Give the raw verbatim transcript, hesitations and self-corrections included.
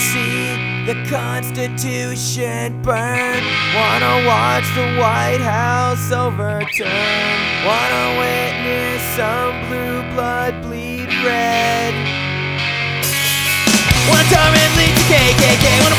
see the Constitution burn. Wanna watch the White House overturn. Wanna witness some blue blood bleed red. Wanna turn and lead to K K K. Wanna